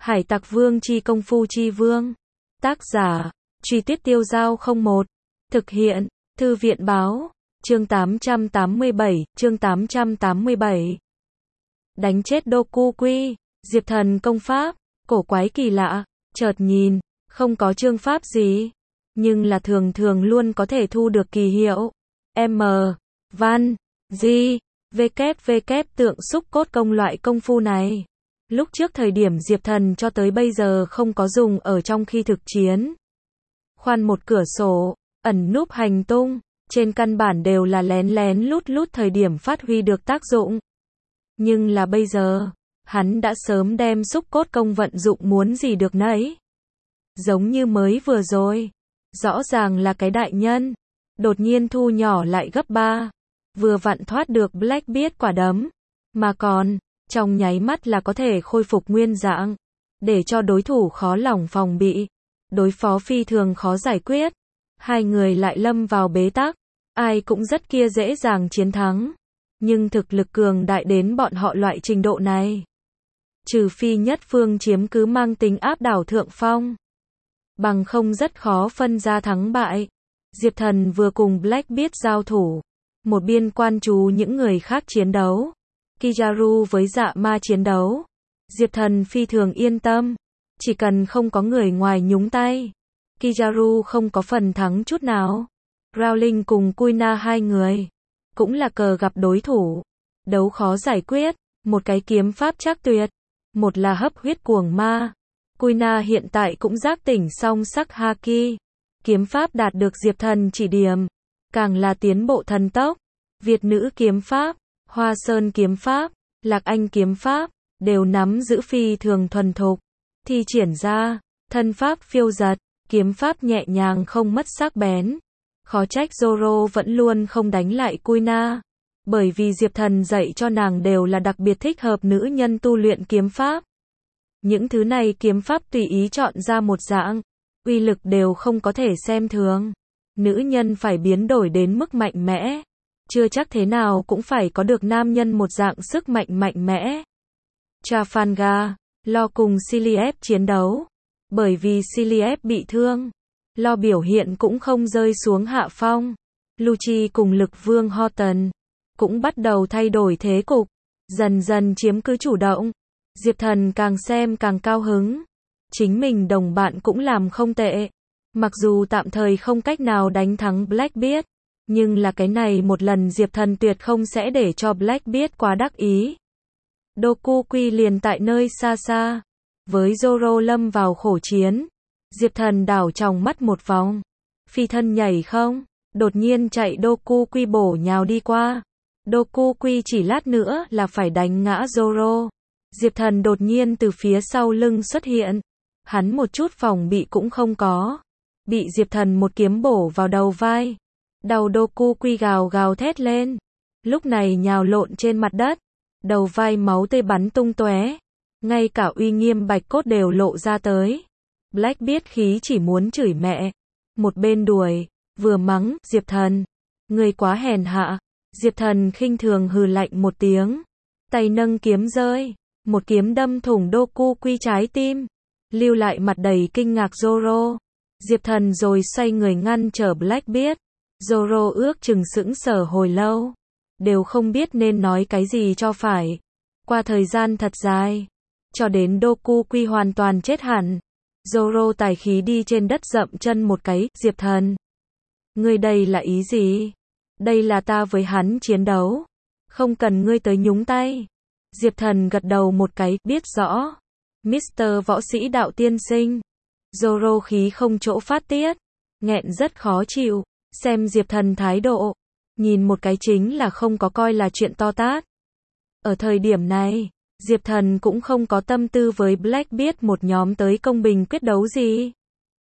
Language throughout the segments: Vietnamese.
Hải Tặc Vương chi công phu chi vương. Tác giả, Truy Tuyết Tiêu Dao 01. Thực hiện, Thư viện Báo. Chương 887. Đánh chết Dokuqui. Diệp Thần công pháp, cổ quái kỳ lạ, chợt nhìn, không có chương pháp gì, nhưng là thường thường luôn có thể thu được kỳ hiệu. M, Văn, G, WW tượng xúc cốt công loại công phu này. Lúc trước thời điểm Diệp Thần cho tới bây giờ không có dùng ở trong khi thực chiến. Khoan một cửa sổ, ẩn núp hành tung, trên căn bản đều là lén lén lút lút thời điểm phát huy được tác dụng. Nhưng là bây giờ, hắn đã sớm đem xúc cốt công vận dụng muốn gì được nấy. Giống như mới vừa rồi, rõ ràng là cái đại nhân, đột nhiên thu nhỏ lại gấp 3, vừa vặn thoát được Blackbeard quả đấm, mà còn, trong nháy mắt là có thể khôi phục nguyên dạng, để cho đối thủ khó lòng phòng bị, đối phó phi thường khó giải quyết. Hai người lại lâm vào bế tắc, ai cũng rất kia dễ dàng chiến thắng, nhưng thực lực cường đại đến bọn họ loại trình độ này, trừ phi nhất phương chiếm cứ mang tính áp đảo thượng phong, bằng không rất khó phân ra thắng bại. Diệp Thần vừa cùng Blackbeard giao thủ, một biên quan chú những người khác chiến đấu, Kizaru với Dạ Ma chiến đấu. Diệp Thần phi thường yên tâm, chỉ cần không có người ngoài nhúng tay, Kizaru không có phần thắng chút nào. Rowling cùng Kuina hai người, cũng là cờ gặp đối thủ, đấu khó giải quyết, một cái kiếm pháp trác tuyệt, một là hấp huyết cuồng ma. Kuina hiện tại cũng giác tỉnh song sắc haki, kiếm pháp đạt được Diệp Thần chỉ điểm, càng là tiến bộ thần tốc. Việt nữ kiếm pháp, Hoa Sơn kiếm pháp, Lạc Anh kiếm pháp, đều nắm giữ phi thường thuần thục, thi triển ra, thân pháp phiêu dật, kiếm pháp nhẹ nhàng không mất sắc bén. Khó trách Zoro vẫn luôn không đánh lại Kuina, bởi vì Diệp Thần dạy cho nàng đều là đặc biệt thích hợp nữ nhân tu luyện kiếm pháp. Những thứ này kiếm pháp tùy ý chọn ra một dạng, uy lực đều không có thể xem thường. Nữ nhân phải biến đổi đến mức mạnh mẽ, chưa chắc thế nào cũng phải có được nam nhân một dạng sức mạnh mạnh mẽ. Trafalgar, Lo cùng Cilliep chiến đấu, bởi vì Cilliep bị thương, Lo biểu hiện cũng không rơi xuống hạ phong. Lucci cùng Lực Vương Horton cũng bắt đầu thay đổi thế cục, dần dần chiếm cứ chủ động. Diệp Thần càng xem càng cao hứng, chính mình đồng bạn cũng làm không tệ, mặc dù tạm thời không cách nào đánh thắng Blackbeard, nhưng là cái này một lần Diệp Thần tuyệt không sẽ để cho Blackbeard quá đắc ý. Dokuqui liền tại nơi xa xa, với Zoro lâm vào khổ chiến. Diệp Thần đảo tròng mắt một vòng, phi thân nhảy không, đột nhiên chạy Dokuqui bổ nhào đi qua. Dokuqui chỉ lát nữa là phải đánh ngã Zoro. Diệp Thần đột nhiên từ phía sau lưng xuất hiện, hắn một chút phòng bị cũng không có, bị Diệp Thần một kiếm bổ vào đầu vai. Đầu Dokuqui gào gào thét lên, lúc này nhào lộn trên mặt đất, đầu vai máu tươi bắn tung tóe, ngay cả uy nghiêm bạch cốt đều lộ ra tới. Blackbeard khí chỉ muốn chửi mẹ, một bên đuổi, vừa mắng, Diệp Thần, ngươi quá hèn hạ. Diệp Thần khinh thường hừ lạnh một tiếng, tay nâng kiếm rơi, một kiếm đâm thủng Dokuqui trái tim, lưu lại mặt đầy kinh ngạc Zoro. Diệp Thần rồi xoay người ngăn trở Blackbeard. Zoro ước chừng sững sờ hồi lâu, đều không biết nên nói cái gì cho phải. Qua thời gian thật dài, cho đến Dokuqui hoàn toàn chết hẳn, Zoro tài khí đi trên đất dậm chân một cái, Diệp Thần, ngươi đây là ý gì? Đây là ta với hắn chiến đấu, không cần ngươi tới nhúng tay. Diệp Thần gật đầu một cái, biết rõ. Mr. Võ sĩ đạo tiên sinh. Zoro khí không chỗ phát tiết, nghẹn rất khó chịu, xem Diệp Thần thái độ, nhìn một cái chính là không có coi là chuyện to tát. Ở thời điểm này, Diệp Thần cũng không có tâm tư với Blackbeard một nhóm tới công bình quyết đấu gì.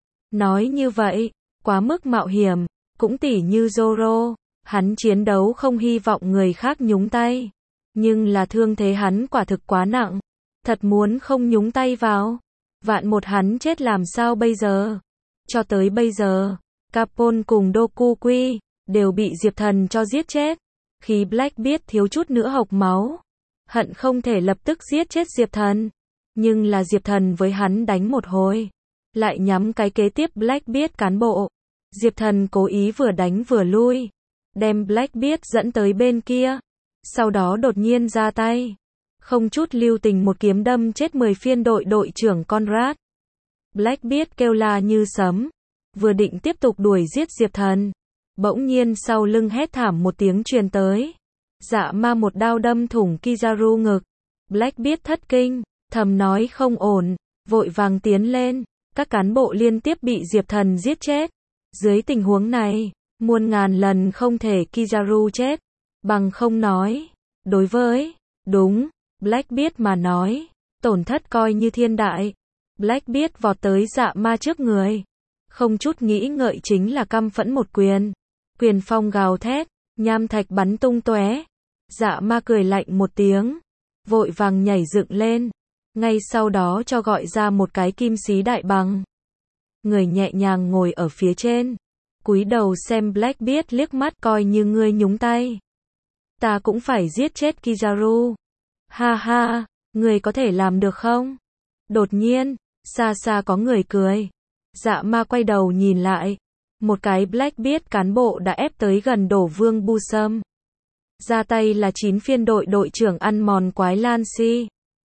Nói như vậy, quá mức mạo hiểm, cũng tỉ như Zoro, hắn chiến đấu không hy vọng người khác nhúng tay, nhưng là thương thế hắn quả thực quá nặng, thật muốn không nhúng tay vào, vạn một hắn chết làm sao bây giờ. Cho tới bây giờ, Capone cùng Dokuqui đều bị Diệp Thần cho giết chết, khi Blackbeard thiếu chút nữa hộc máu, hận không thể lập tức giết chết Diệp Thần. Nhưng là Diệp Thần với hắn đánh một hồi, lại nhắm cái kế tiếp Blackbeard cán bộ. Diệp Thần cố ý vừa đánh vừa lui, đem Blackbeard dẫn tới bên kia, sau đó đột nhiên ra tay, không chút lưu tình một kiếm đâm chết 10 phiên đội trưởng Conrad. Blackbeard kêu la như sấm, vừa định tiếp tục đuổi giết Diệp Thần, bỗng nhiên sau lưng hét thảm một tiếng truyền tới. Dạ ma một đao đâm thủng Kizaru ngực. Blackbeard thất kinh, thầm nói không ổn, vội vàng tiến lên. Các cán bộ liên tiếp bị Diệp Thần giết chết. Dưới tình huống này, muôn ngàn lần không thể Kizaru chết, bằng không nói. Đối với, đúng, Blackbeard mà nói, tổn thất coi như thiên đại. Blackbeard vọt tới dạ ma trước người, không chút nghĩ ngợi chính là căm phẫn một quyền. Quyền phong gào thét, nham thạch bắn tung tóe. Dạ ma cười lạnh một tiếng, vội vàng nhảy dựng lên, ngay sau đó cho gọi ra một cái kim xí đại bằng. Người nhẹ nhàng ngồi ở phía trên, cúi đầu xem Blackbeard liếc mắt, coi như ngươi nhúng tay, ta cũng phải giết chết Kizaru. Ha ha, ngươi có thể làm được không? Đột nhiên, xa xa có người cười. Dạ ma quay đầu nhìn lại, một cái Blackbeard cán bộ đã ép tới gần Đổ Vương Busum. Ra tay là 9 phiên đội trưởng ăn mòn quái Lancy.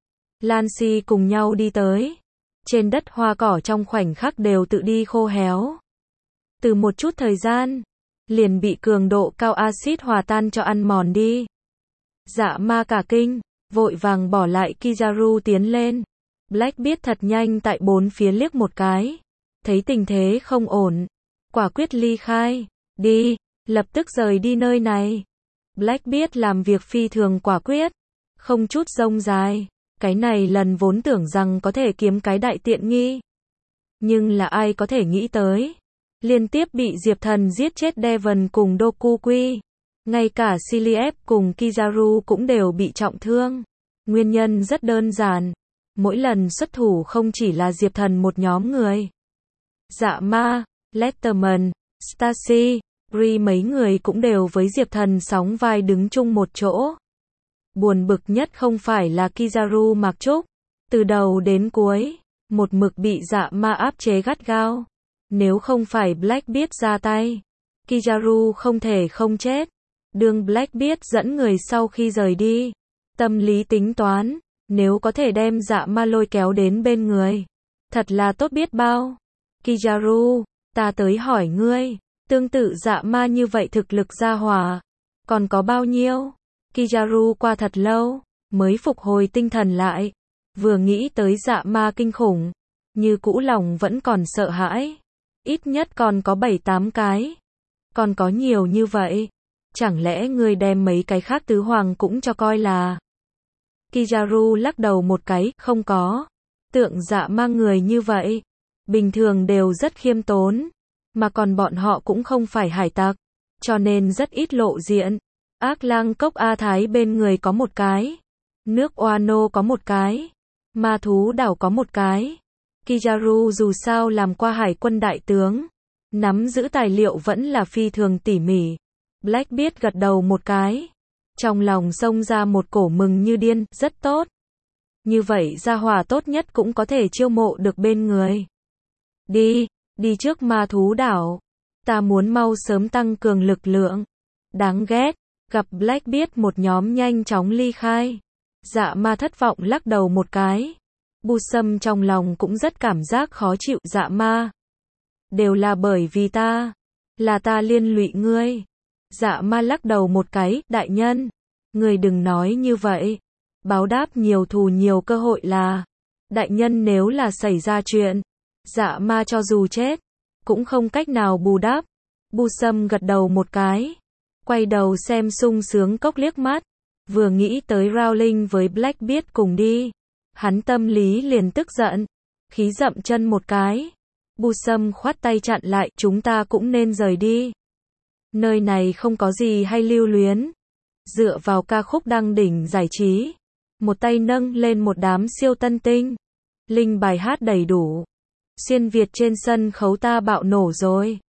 Lancy cùng nhau đi tới. Trên đất hoa cỏ trong khoảnh khắc đều tự đi khô héo. Từ một chút thời gian, liền bị cường độ cao axit hòa tan cho ăn mòn đi. Dạ ma cả kinh, vội vàng bỏ lại Kizaru tiến lên. Blackbeard thật nhanh tại bốn phía liếc một cái. Thấy tình thế không ổn, quả quyết ly khai. Đi, lập tức rời đi nơi này. Blackbeard làm việc phi thường quả quyết, không chút rông dài. Cái này lần vốn tưởng rằng có thể kiếm cái đại tiện nghi. Nhưng là ai có thể nghĩ tới. Liên tiếp bị Diệp Thần giết chết Devon cùng Dokuki. Ngay cả Ciliev cùng Kizaru cũng đều bị trọng thương. Nguyên nhân rất đơn giản. Mỗi lần xuất thủ không chỉ là Diệp Thần một nhóm người. Dạ ma, Letterman, Stacy, Bree mấy người cũng đều với Diệp Thần sóng vai đứng chung một chỗ. Buồn bực nhất không phải là Kizaru Mạc Trúc. Từ đầu đến cuối, một mực bị dạ ma áp chế gắt gao. Nếu không phải Blackbeard ra tay, Kizaru không thể không chết. Đường Blackbeard dẫn người sau khi rời đi, tâm lý tính toán, nếu có thể đem dạ ma lôi kéo đến bên người, thật là tốt biết bao. Kizaru, ta tới hỏi ngươi, tương tự dạ ma như vậy thực lực gia hỏa, còn có bao nhiêu? Kizaru qua thật lâu, mới phục hồi tinh thần lại, vừa nghĩ tới dạ ma kinh khủng, như cũ lòng vẫn còn sợ hãi. Ít nhất còn có 7-8 cái. Còn có nhiều như vậy. Chẳng lẽ ngươi đem mấy cái khác tứ hoàng cũng cho coi là? Kizaru lắc đầu một cái, không có. Tượng dạ ma người như vậy, bình thường đều rất khiêm tốn. Mà còn bọn họ cũng không phải hải tặc, cho nên rất ít lộ diện. Ác lang cốc A Thái bên người có một cái. Nước Oano có một cái. Ma thú đảo có một cái. Kizaru dù sao làm qua hải quân đại tướng, nắm giữ tài liệu vẫn là phi thường tỉ mỉ. Blackbeard gật đầu một cái, trong lòng xông ra một cổ mừng như điên, rất tốt. Như vậy gia hỏa tốt nhất cũng có thể chiêu mộ được bên người. Đi trước ma thú đảo. Ta muốn mau sớm tăng cường lực lượng. Đáng ghét, gặp Blackbeard một nhóm nhanh chóng ly khai. Dạ ma thất vọng lắc đầu một cái. Busum trong lòng cũng rất cảm giác khó chịu. Dạ ma, đều là bởi vì ta, là ta liên lụy ngươi. Dạ ma lắc đầu một cái, đại nhân, ngươi đừng nói như vậy. Báo đáp nhiều thù nhiều cơ hội là. Đại nhân nếu là xảy ra chuyện, dạ ma cho dù chết, cũng không cách nào bù đắp. Busum gật đầu một cái, quay đầu xem sung sướng cốc liếc mắt, vừa nghĩ tới Rowling với Blackbeard cùng đi. Hắn tâm lý liền tức giận, khí dậm chân một cái. Busum khoát tay chặn lại, chúng ta cũng nên rời đi. Nơi này không có gì hay lưu luyến. Dựa vào ca khúc đăng đỉnh giải trí, một tay nâng lên một đám siêu tân tinh. Linh bài hát đầy đủ. Xuyên Việt trên sân khấu ta bạo nổ rồi.